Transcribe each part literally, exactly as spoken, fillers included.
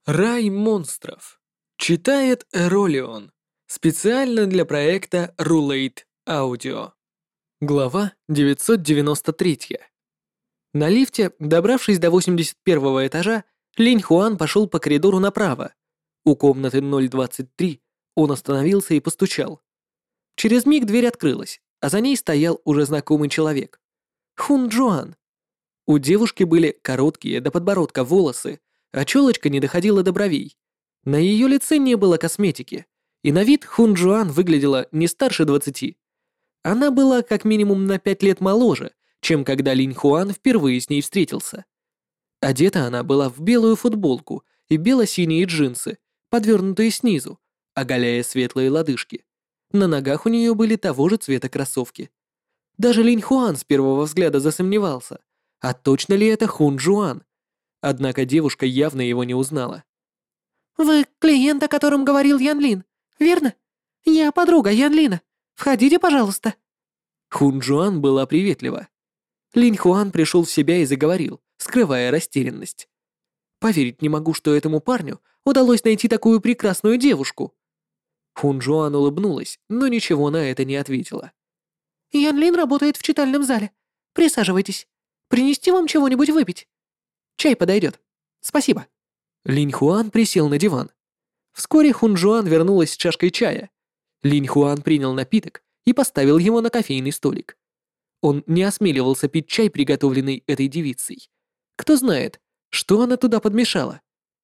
Рай монстров. Читает Эролион. Специально для проекта Rulate Audio. Глава девятьсот девяносто три. На лифте, добравшись до восемьдесят первого этажа, Линь Хуан пошел по коридору направо. У комнаты ноль двадцать три он остановился и постучал. Через миг дверь открылась, а за ней стоял уже знакомый человек. Хун Джоан. У девушки были короткие до подбородка волосы, а челочка не доходила до бровей. На ее лице не было косметики, и на вид Хун Джоан выглядела не старше двадцати. Она была как минимум на пять лет моложе, чем когда Линь Хуан впервые с ней встретился. Одета она была в белую футболку и бело-синие джинсы, подвернутые снизу, оголяя светлые лодыжки. На ногах у нее были того же цвета кроссовки. Даже Линь Хуан с первого взгляда засомневался, а точно ли это Хун Джоан? Однако девушка явно его не узнала. «Вы клиент, о котором говорил Ян Лин, верно? Я подруга Ян Лина. Входите, пожалуйста». Хун Джоан была приветлива. Линь Хуан пришел в себя и заговорил, скрывая растерянность. Поверить не могу, что этому парню удалось найти такую прекрасную девушку. Хун Джоан улыбнулась, но ничего на это не ответила. «Ян Лин работает в читальном зале. Присаживайтесь. Принести вам чего-нибудь выпить? Чай подойдет. Спасибо». Линь Хуан присел на диван. Вскоре Хун Джоан вернулась с чашкой чая. Линь Хуан принял напиток и поставил его на кофейный столик. Он не осмеливался пить чай, приготовленный этой девицей. Кто знает, что она туда подмешала.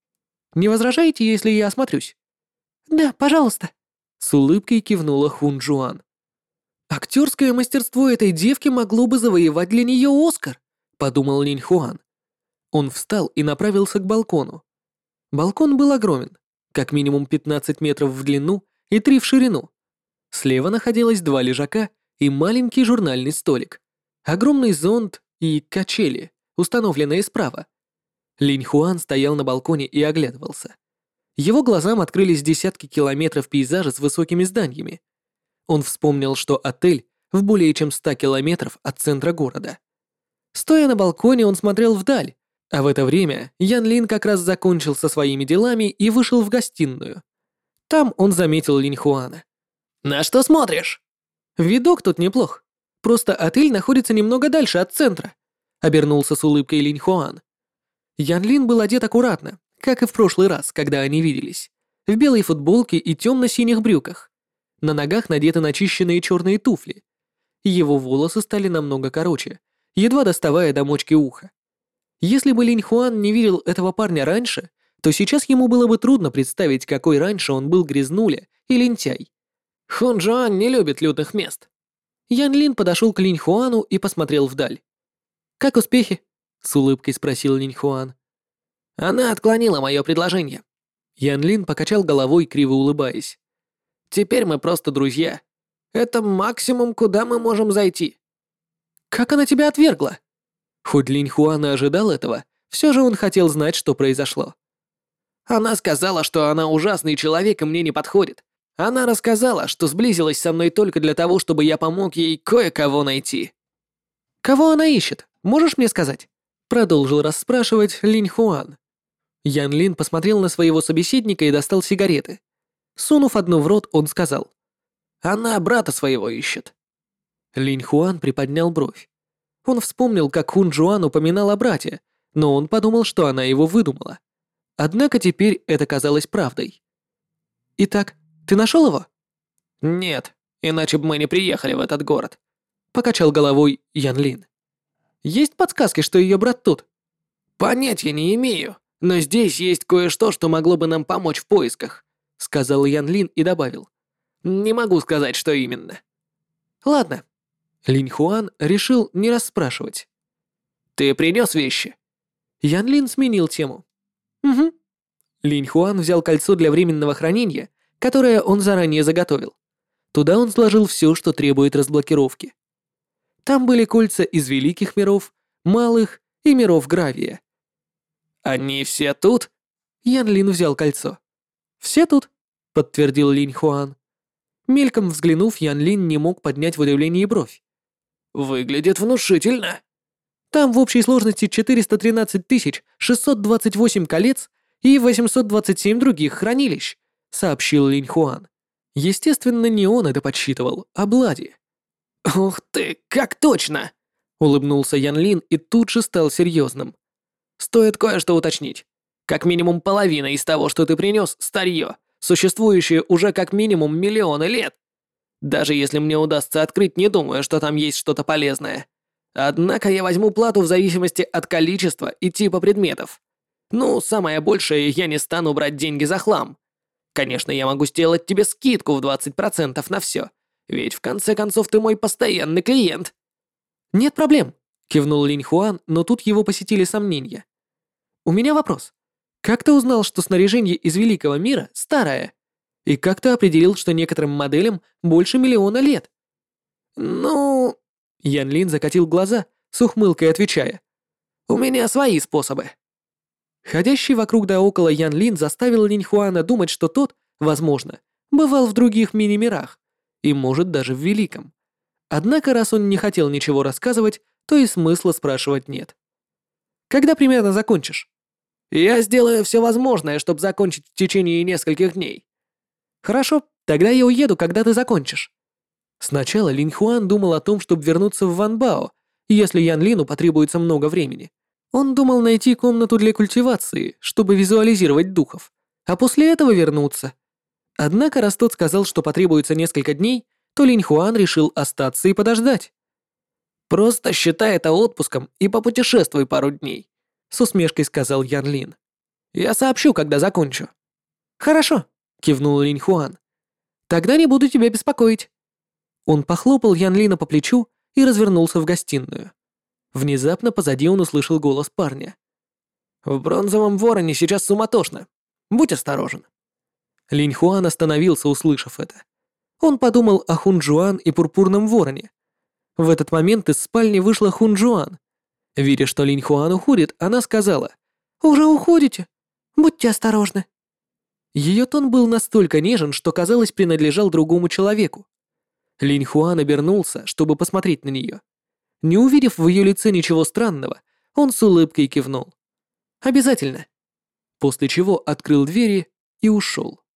«Не возражаете, если я осмотрюсь?» «Да, пожалуйста», — с улыбкой кивнула Хун Джоан. «Актерское мастерство этой девки могло бы завоевать для нее Оскар», — подумал Линь Хуан. Он встал и направился к балкону. Балкон был огромен, как минимум пятнадцать метров в длину и три в ширину. Слева находилось два лежака и маленький журнальный столик, огромный зонт и качели, установленные справа. Линь Хуан стоял на балконе и оглядывался. Его глазам открылись десятки километров пейзажа с высокими зданиями. Он вспомнил, что отель в более чем ста километров от центра города. Стоя на балконе, он смотрел вдаль, а в это время Ян Лин как раз закончил со своими делами и вышел в гостиную. Там он заметил Линь Хуана. «На что смотришь?» «Видок тут неплох. Просто отель находится немного дальше от центра», — обернулся с улыбкой Линь Хуан. Ян Лин был одет аккуратно, как и в прошлый раз, когда они виделись, в белой футболке и темно-синих брюках. На ногах надеты начищенные черные туфли. Его волосы стали намного короче, едва доставая до мочки уха. Если бы Линь Хуан не видел этого парня раньше, то сейчас ему было бы трудно представить, какой раньше он был грязнуля и лентяй. Хун Джоан не любит людных мест. Ян Лин подошел к Линь Хуану и посмотрел вдаль. «Как успехи?» — с улыбкой спросил Линь Хуан. «Она отклонила мое предложение». Ян Лин покачал головой, криво улыбаясь. «Теперь мы просто друзья. Это максимум, куда мы можем зайти». «Как она тебя отвергла?» Хоть Линь Хуан и ожидал этого, все же он хотел знать, что произошло. «Она сказала, что она ужасный человек и мне не подходит. Она рассказала, что сблизилась со мной только для того, чтобы я помог ей кое-кого найти». «Кого она ищет? Можешь мне сказать?» Продолжил расспрашивать Линь Хуан. Ян Лин посмотрел на своего собеседника и достал сигареты. Сунув одну в рот, он сказал. «Она брата своего ищет». Линь Хуан приподнял бровь. Он вспомнил, как Хун Джоан упоминал о брате, но он подумал, что она его выдумала. Однако теперь это казалось правдой. «Итак, ты нашел его?» «Нет, иначе бы мы не приехали в этот город», — покачал головой Ян Лин. «Есть подсказки, что ее брат тут?» «Понятия не имею, но здесь есть кое-что, что могло бы нам помочь в поисках», — сказал Ян Лин и добавил. «Не могу сказать, что именно». «Ладно». Линь Хуан решил не расспрашивать. «Ты принес вещи?» Ян Лин сменил тему. «Угу». Линь Хуан взял кольцо для временного хранения, которое он заранее заготовил. Туда он сложил все, что требует разблокировки. Там были кольца из великих миров, малых и миров Гравия. «Они все тут?» Ян Лин взял кольцо. «Все тут», — подтвердил Линь Хуан. Мельком взглянув, Ян Лин не мог поднять в удивлении бровь. «Выглядит внушительно». Там в общей сложности четыреста тринадцать тысяч шестьсот двадцать восемь колец и восемьсот двадцать семь других хранилищ», — сообщил Линь Хуан. Естественно, не он это подсчитывал, а Блади. «Ух ты, как точно!» — улыбнулся Ян Лин и тут же стал серьезным. «Стоит кое-что уточнить. Как минимум половина из того, что ты принес, старье, существующее уже как минимум миллионы лет. Даже если мне удастся открыть, не думаю, что там есть что-то полезное. Однако я возьму плату в зависимости от количества и типа предметов. Ну, самое большее, я не стану брать деньги за хлам. Конечно, я могу сделать тебе скидку в двадцать процентов на все, ведь в конце концов ты мой постоянный клиент». «Нет проблем», — кивнул Линь Хуан, но тут его посетили сомнения. «У меня вопрос. Как ты узнал, что снаряжение из Великого мира старое? И как ты определил, что некоторым моделям больше миллиона лет?» «Ну...» Ян Лин закатил глаза, с ухмылкой отвечая. «У меня свои способы». Ходящий вокруг да около Ян Лин заставил Линь Хуана думать, что тот, возможно, бывал в других мини-мирах, и может даже в Великом. Однако, раз он не хотел ничего рассказывать, то и смысла спрашивать нет. «Когда примерно закончишь?» «Я сделаю все возможное, чтобы закончить в течение нескольких дней». «Хорошо, тогда я уеду, когда ты закончишь». Сначала Линь Хуан думал о том, чтобы вернуться в Ванбао, если Ян Лину потребуется много времени. Он думал найти комнату для культивации, чтобы визуализировать духов, а после этого вернуться. Однако, раз тот сказал, что потребуется несколько дней, то Линь Хуан решил остаться и подождать. «Просто считай это отпуском и попутешествуй пару дней», — с усмешкой сказал Ян Лин. «Я сообщу, когда закончу». «Хорошо», — кивнул Линь Хуан. «Тогда не буду тебя беспокоить». Он похлопал Ян Лина по плечу и развернулся в гостиную. Внезапно позади он услышал голос парня. «В бронзовом вороне сейчас суматошно. Будь осторожен». Линь Хуан остановился, услышав это. Он подумал о Хунчжуан и пурпурном вороне. В этот момент из спальни вышла Хунчжуан. Видя, что Линь Хуан уходит, она сказала: «Уже уходите? Будьте осторожны». Ее тон был настолько нежен, что, казалось, принадлежал другому человеку. Линь Хуан обернулся, чтобы посмотреть на нее. Не увидев в ее лице ничего странного, он с улыбкой кивнул. «Обязательно». После чего открыл двери и ушел.